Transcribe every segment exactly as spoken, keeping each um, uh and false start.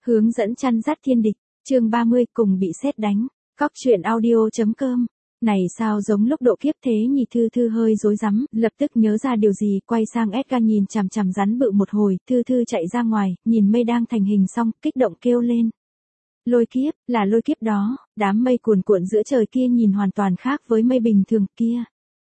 Hướng dẫn chăn dắt thiên địch, chương ba mươi cùng bị sét đánh. Cóc truyện audio.com. Này sao giống lúc độ kiếp thế nhỉ? Thư Thư hơi rối rắm, lập tức nhớ ra điều gì, quay sang Edgar nhìn chằm chằm rắn bự một hồi, Thư Thư chạy ra ngoài, nhìn mây đang thành hình xong, kích động kêu lên. Lôi kiếp, là lôi kiếp đó, đám mây cuồn cuộn giữa trời kia nhìn hoàn toàn khác với mây bình thường kia.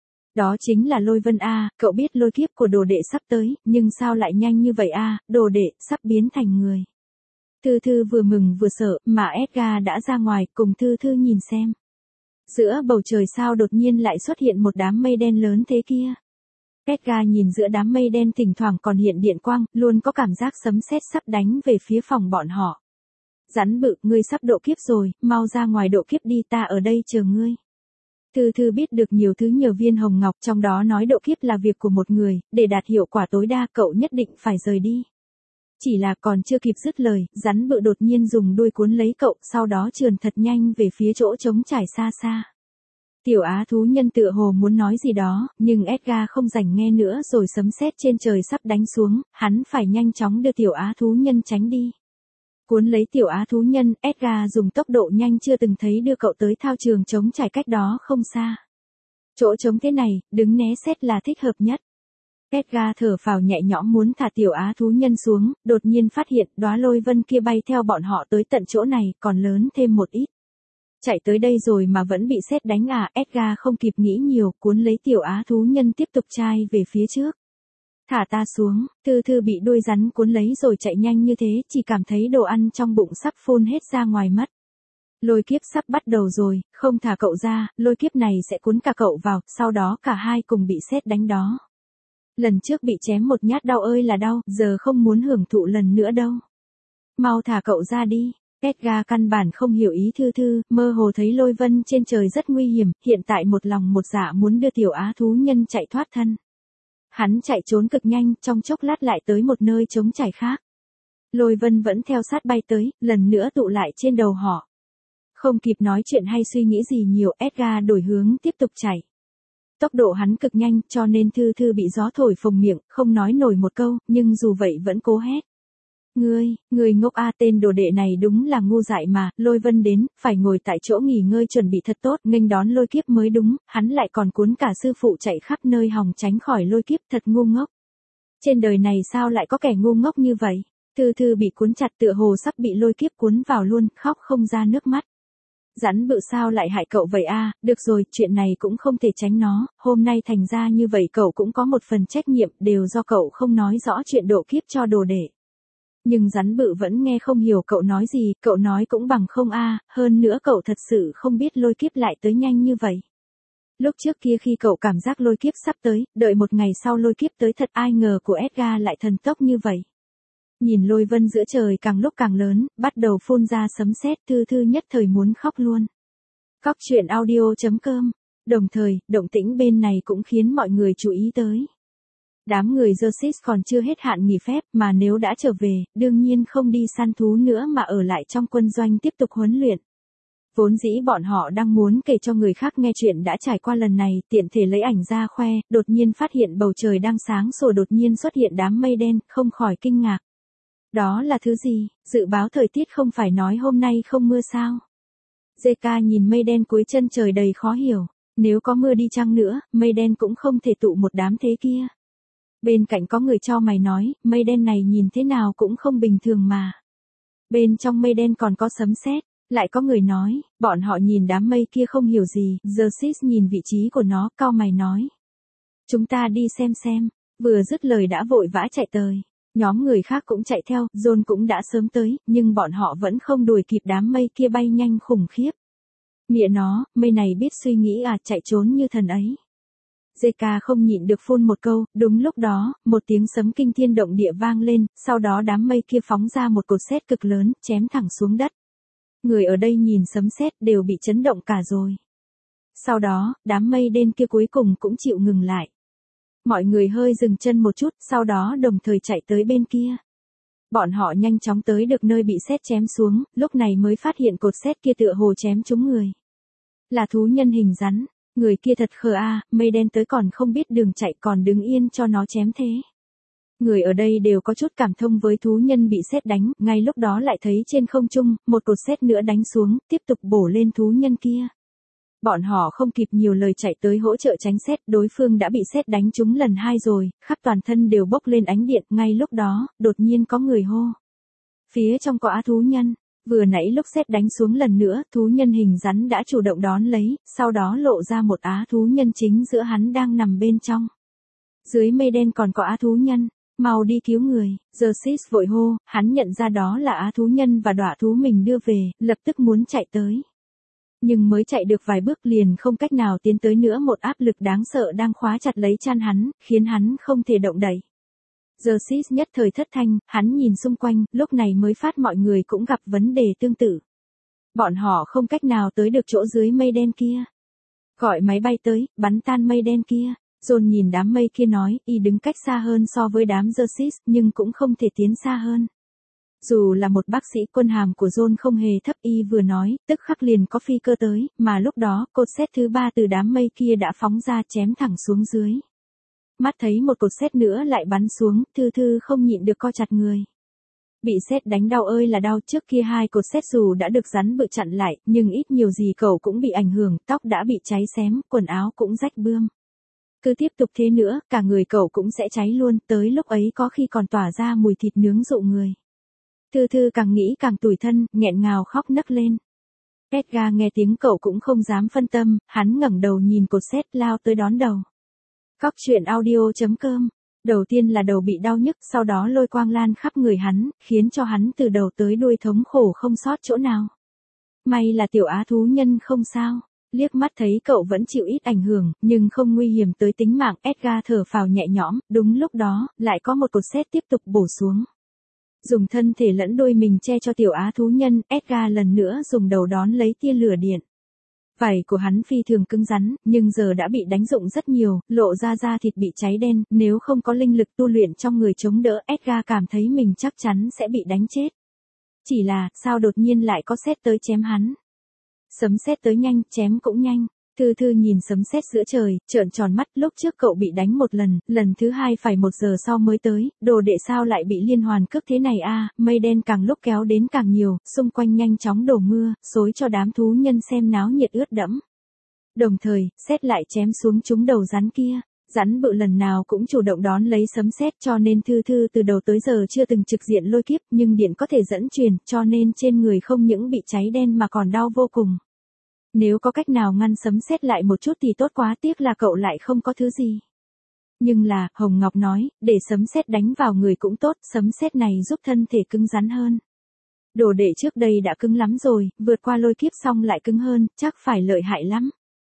Đó chính là Lôi Vân a, cậu biết lôi kiếp của đồ đệ sắp tới, nhưng sao lại nhanh như vậy a, đồ đệ sắp biến thành người. Thư Thư vừa mừng vừa sợ, mà Edgar đã ra ngoài, cùng Thư Thư nhìn xem. Giữa bầu trời sao đột nhiên lại xuất hiện một đám mây đen lớn thế kia. Edgar nhìn giữa đám mây đen thỉnh thoảng còn hiện điện quang, luôn có cảm giác sấm sét sắp đánh về phía phòng bọn họ. Rắn bự, ngươi sắp độ kiếp rồi, mau ra ngoài độ kiếp đi, ta ở đây chờ ngươi. Thư Thư biết được nhiều thứ nhờ viên hồng ngọc, trong đó nói độ kiếp là việc của một người, để đạt hiệu quả tối đa cậu nhất định phải rời đi. Chỉ là còn chưa kịp dứt lời, rắn bự đột nhiên dùng đuôi cuốn lấy cậu, sau đó trườn thật nhanh về phía chỗ trống trải xa xa. Tiểu á thú nhân tựa hồ muốn nói gì đó, nhưng Edgar không rảnh nghe nữa rồi sấm sét trên trời sắp đánh xuống, hắn phải nhanh chóng đưa tiểu á thú nhân tránh đi. Cuốn lấy tiểu á thú nhân, Edgar dùng tốc độ nhanh chưa từng thấy đưa cậu tới thao trường trống trải cách đó không xa. Chỗ trống thế này, đứng né sét là thích hợp nhất. Edgar thở phào nhẹ nhõm muốn thả tiểu á thú nhân xuống, đột nhiên phát hiện đóa lôi vân kia bay theo bọn họ tới tận chỗ này, còn lớn thêm một ít. Chạy tới đây rồi mà vẫn bị sét đánh à, Edgar không kịp nghĩ nhiều, cuốn lấy tiểu á thú nhân tiếp tục chai về phía trước. Thả ta xuống, Thư Thư bị đuôi rắn cuốn lấy rồi chạy nhanh như thế, chỉ cảm thấy đồ ăn trong bụng sắp phun hết ra ngoài mất. Lôi kiếp sắp bắt đầu rồi, không thả cậu ra, lôi kiếp này sẽ cuốn cả cậu vào, sau đó cả hai cùng bị sét đánh đó. Lần trước bị chém một nhát đau ơi là đau, giờ không muốn hưởng thụ lần nữa đâu. Mau thả cậu ra đi. Edgar căn bản không hiểu ý Thư Thư, mơ hồ thấy lôi vân trên trời rất nguy hiểm, hiện tại một lòng một dạ muốn đưa tiểu á thú nhân chạy thoát thân. Hắn chạy trốn cực nhanh, trong chốc lát lại tới một nơi trống trải khác. Lôi vân vẫn theo sát bay tới, lần nữa tụ lại trên đầu họ. Không kịp nói chuyện hay suy nghĩ gì nhiều, Edgar đổi hướng tiếp tục chạy. Tốc độ hắn cực nhanh, cho nên Thư Thư bị gió thổi phồng miệng, không nói nổi một câu, nhưng dù vậy vẫn cố hét. Ngươi, ngươi ngốc a, tên đồ đệ này đúng là ngu dại mà, lôi vân đến, phải ngồi tại chỗ nghỉ ngơi chuẩn bị thật tốt, nghênh đón lôi kiếp mới đúng, hắn lại còn cuốn cả sư phụ chạy khắp nơi hòng tránh khỏi lôi kiếp, thật ngu ngốc. Trên đời này sao lại có kẻ ngu ngốc như vậy? Thư Thư bị cuốn chặt tựa hồ sắp bị lôi kiếp cuốn vào luôn, khóc không ra nước mắt. Rắn bự sao lại hại cậu vậy a, được rồi, chuyện này cũng không thể tránh nó, hôm nay thành ra như vậy cậu cũng có một phần trách nhiệm, đều do cậu không nói rõ chuyện độ kiếp cho đồ đệ. Nhưng rắn bự vẫn nghe không hiểu cậu nói gì, cậu nói cũng bằng không a, hơn nữa cậu thật sự không biết lôi kiếp lại tới nhanh như vậy. Lúc trước kia khi cậu cảm giác lôi kiếp sắp tới, đợi một ngày sau lôi kiếp tới thật, ai ngờ của Edgar lại thần tốc như vậy. Nhìn lôi vân giữa trời càng lúc càng lớn, bắt đầu phun ra sấm sét, Thư Thư nhất thời muốn khóc luôn. Cóc truyện audio.com. Đồng thời, động tĩnh bên này cũng khiến mọi người chú ý tới. Đám người Jerseys còn chưa hết hạn nghỉ phép, mà nếu đã trở về, đương nhiên không đi săn thú nữa mà ở lại trong quân doanh tiếp tục huấn luyện. Vốn dĩ bọn họ đang muốn kể cho người khác nghe chuyện đã trải qua lần này, tiện thể lấy ảnh ra khoe, đột nhiên phát hiện bầu trời đang sáng rồi đột nhiên xuất hiện đám mây đen, không khỏi kinh ngạc. Đó là thứ gì? Dự báo thời tiết không phải nói hôm nay không mưa sao? gi ca nhìn mây đen cuối chân trời đầy khó hiểu, nếu có mưa đi chăng nữa, mây đen cũng không thể tụ một đám thế kia. Bên cạnh có người cho mày nói, mây đen này nhìn thế nào cũng không bình thường mà. Bên trong mây đen còn có sấm sét, lại có người nói, bọn họ nhìn đám mây kia không hiểu gì, Jerseys nhìn vị trí của nó, cau mày nói. Chúng ta đi xem xem, vừa dứt lời đã vội vã chạy tới. Nhóm người khác cũng chạy theo, John cũng đã sớm tới, nhưng bọn họ vẫn không đuổi kịp đám mây kia bay nhanh khủng khiếp. Mẹ nó, mây này biết suy nghĩ à, chạy trốn như thần ấy. gi ca không nhịn được phun một câu, đúng lúc đó, một tiếng sấm kinh thiên động địa vang lên, sau đó đám mây kia phóng ra một cột sét cực lớn, chém thẳng xuống đất. Người ở đây nhìn sấm sét đều bị chấn động cả rồi. Sau đó, đám mây đen kia cuối cùng cũng chịu ngừng lại. Mọi người hơi dừng chân một chút, sau đó đồng thời chạy tới bên kia. Bọn họ nhanh chóng tới được nơi bị sét chém xuống, lúc này mới phát hiện cột sét kia tựa hồ chém trúng người. Là thú nhân hình rắn, người kia thật khờ a, mây đen tới còn không biết đường chạy còn đứng yên cho nó chém thế. Người ở đây đều có chút cảm thông với thú nhân bị sét đánh, ngay lúc đó lại thấy trên không trung, một cột sét nữa đánh xuống, tiếp tục bổ lên thú nhân kia. Bọn họ không kịp nhiều lời chạy tới hỗ trợ tránh sét, đối phương đã bị sét đánh trúng lần hai rồi, khắp toàn thân đều bốc lên ánh điện, ngay lúc đó, đột nhiên có người hô. Phía trong có á thú nhân, vừa nãy lúc sét đánh xuống lần nữa, thú nhân hình rắn đã chủ động đón lấy, sau đó lộ ra một á thú nhân chính giữa hắn đang nằm bên trong. Dưới mây đen còn có á thú nhân. Mau đi cứu người, Xerxes vội hô, hắn nhận ra đó là á thú nhân và đọa thú mình đưa về, lập tức muốn chạy tới. Nhưng mới chạy được vài bước liền không cách nào tiến tới nữa, một áp lực đáng sợ đang khóa chặt lấy chan hắn, khiến hắn không thể động đậy. Xerxes nhất thời thất thanh, hắn nhìn xung quanh, lúc này mới phát mọi người cũng gặp vấn đề tương tự. Bọn họ không cách nào tới được chỗ dưới mây đen kia. Gọi máy bay tới, bắn tan mây đen kia. John nhìn đám mây kia nói, y đứng cách xa hơn so với đám Xerxes, nhưng cũng không thể tiến xa hơn. Dù là một bác sĩ, quân hàm của John không hề thấp, y vừa nói, tức khắc liền có phi cơ tới, mà lúc đó, cột sét thứ ba từ đám mây kia đã phóng ra chém thẳng xuống dưới. Mắt thấy một cột sét nữa lại bắn xuống, Thư Thư không nhịn được co chặt người. Bị sét đánh đau ơi là đau, trước kia hai cột sét dù đã được rắn bự chặn lại, nhưng ít nhiều gì cậu cũng bị ảnh hưởng, tóc đã bị cháy xém, quần áo cũng rách bươm. Cứ tiếp tục thế nữa, cả người cậu cũng sẽ cháy luôn, tới lúc ấy có khi còn tỏa ra mùi thịt nướng dụ người. Thư Thư càng nghĩ càng tủi thân, nghẹn ngào khóc nấc lên. Edgar nghe tiếng cậu cũng không dám phân tâm, hắn ngẩng đầu nhìn cột sét lao tới đón đầu. Cóc truyện audio chấm com. Đầu tiên là đầu bị đau nhức, sau đó lôi quang lan khắp người hắn, khiến cho hắn từ đầu tới đuôi thống khổ không sót chỗ nào. May là tiểu á thú nhân không sao. Liếc mắt thấy cậu vẫn chịu ít ảnh hưởng, nhưng không nguy hiểm tới tính mạng, Edgar thở phào nhẹ nhõm, đúng lúc đó, lại có một cột sét tiếp tục bổ xuống. Dùng thân thể lẫn đôi mình che cho tiểu á thú nhân, Edgar lần nữa dùng đầu đón lấy tia lửa điện. Vảy của hắn phi thường cứng rắn, nhưng giờ đã bị đánh rụng rất nhiều, lộ ra da thịt bị cháy đen, nếu không có linh lực tu luyện trong người chống đỡ, Edgar cảm thấy mình chắc chắn sẽ bị đánh chết. Chỉ là, sao đột nhiên lại có sét tới chém hắn? Sấm sét tới nhanh, chém cũng nhanh. Thư Thư nhìn sấm sét giữa trời, trợn tròn mắt, lúc trước cậu bị đánh một lần, lần thứ hai phải một giờ sau mới tới, đồ đệ sao lại bị liên hoàn cước thế này a? Mây đen càng lúc kéo đến càng nhiều, xung quanh nhanh chóng đổ mưa, xối cho đám thú nhân xem náo nhiệt ướt đẫm. Đồng thời, sét lại chém xuống trúng đầu rắn kia. Rắn bự lần nào cũng chủ động đón lấy sấm sét, cho nên Thư Thư từ đầu tới giờ chưa từng trực diện lôi kiếp, nhưng điện có thể dẫn truyền, cho nên trên người không những bị cháy đen mà còn đau vô cùng. Nếu có cách nào ngăn sấm sét lại một chút thì tốt quá, tiếc là cậu lại không có thứ gì. Nhưng là, Hồng Ngọc nói, để sấm sét đánh vào người cũng tốt, sấm sét này giúp thân thể cứng rắn hơn. Đồ đệ trước đây đã cứng lắm rồi, vượt qua lôi kiếp xong lại cứng hơn, chắc phải lợi hại lắm.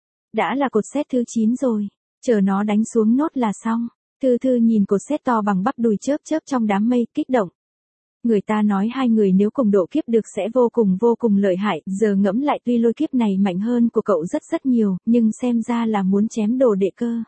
Đã là cột sét thứ chín rồi. Chờ nó đánh xuống nốt là xong. Thư Thư nhìn cột sét to bằng bắp đùi chớp chớp trong đám mây, kích động. Người ta nói hai người nếu cùng độ kiếp được sẽ vô cùng vô cùng lợi hại, giờ ngẫm lại tuy lôi kiếp này mạnh hơn của cậu rất rất nhiều, nhưng xem ra là muốn chém đồ đệ cơ.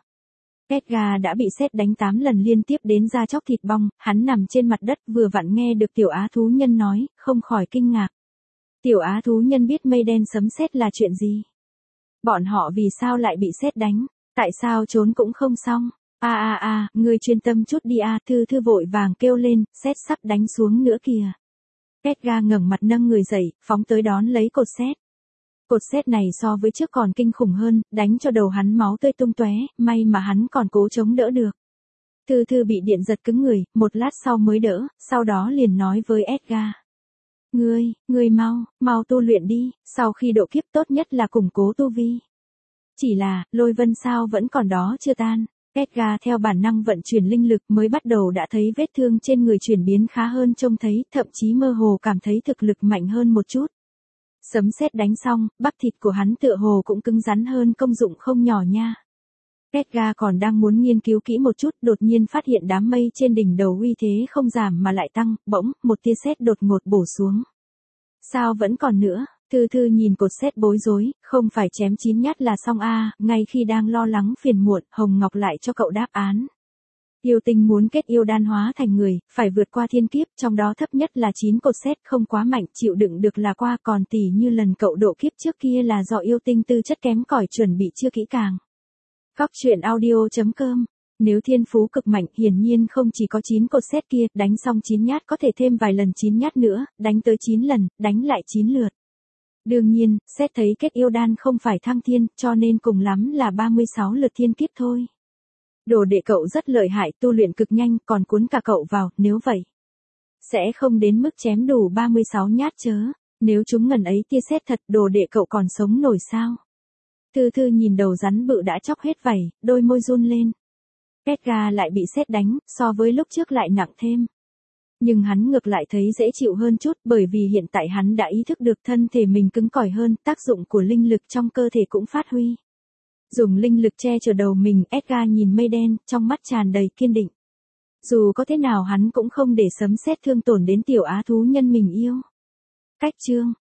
Edgar đã bị sét đánh tám lần liên tiếp đến da chóc thịt bong, hắn nằm trên mặt đất vừa vặn nghe được tiểu á thú nhân nói, không khỏi kinh ngạc. Tiểu á thú nhân biết mây đen sấm sét là chuyện gì? Bọn họ vì sao lại bị sét đánh? Tại sao trốn cũng không xong? A a a, ngươi chuyên tâm chút đi a, Thư Thư vội vàng kêu lên, sét sắp đánh xuống nữa kìa. Edgar ngẩng mặt nâng người dậy, phóng tới đón lấy cột sét. Cột sét này so với trước còn kinh khủng hơn, đánh cho đầu hắn máu tươi tung tóe, may mà hắn còn cố chống đỡ được. Thư Thư bị điện giật cứng người, một lát sau mới đỡ, sau đó liền nói với Edgar. Ngươi, ngươi mau, mau tu luyện đi, sau khi độ kiếp tốt nhất là củng cố tu vi. Chỉ là, lôi vân sao vẫn còn đó chưa tan. Edgar theo bản năng vận chuyển linh lực mới bắt đầu đã thấy vết thương trên người chuyển biến khá hơn trông thấy, thậm chí mơ hồ cảm thấy thực lực mạnh hơn một chút. Sấm sét đánh xong, bắp thịt của hắn tựa hồ cũng cứng rắn hơn, công dụng không nhỏ nha. Edgar còn đang muốn nghiên cứu kỹ một chút, đột nhiên phát hiện đám mây trên đỉnh đầu uy thế không giảm mà lại tăng, bỗng, một tia sét đột ngột bổ xuống. Sao vẫn còn nữa? Thư Thư nhìn cột sét bối rối, không phải chém chín nhát là xong a? À, ngay khi đang lo lắng phiền muộn, Hồng Ngọc lại cho cậu đáp án. Yêu tinh muốn kết yêu đan hóa thành người, phải vượt qua thiên kiếp, trong đó thấp nhất là chín cột sét không quá mạnh, chịu đựng được là qua, còn tỉ như lần cậu độ kiếp trước kia là do yêu tinh tư chất kém cỏi chuẩn bị chưa kỹ càng. Cóc truyện audio chấm com Nếu thiên phú cực mạnh hiển nhiên không chỉ có chín cột xét kia, đánh xong chín nhát có thể thêm vài lần chín nhát nữa, đánh tới chín lần, đánh lại chín lượt. Đương nhiên, xét thấy kết yêu đan không phải thăng thiên, cho nên cùng lắm là ba mươi sáu lượt thiên kiếp thôi. Đồ đệ cậu rất lợi hại, tu luyện cực nhanh, còn cuốn cả cậu vào, nếu vậy. Sẽ không đến mức chém đủ ba mươi sáu nhát chớ, nếu chúng ngần ấy tia sét thật, đồ đệ cậu còn sống nổi sao? Thư Thư nhìn đầu rắn bự đã chóc hết vảy, đôi môi run lên. Edgar lại bị sét đánh, so với lúc trước lại nặng thêm. Nhưng hắn ngược lại thấy dễ chịu hơn chút, bởi vì hiện tại hắn đã ý thức được thân thể mình cứng cỏi hơn, tác dụng của linh lực trong cơ thể cũng phát huy. Dùng linh lực che chở đầu mình, Edgar nhìn mây đen, trong mắt tràn đầy kiên định. Dù có thế nào hắn cũng không để sấm sét thương tổn đến tiểu á thú nhân mình yêu. Cách chương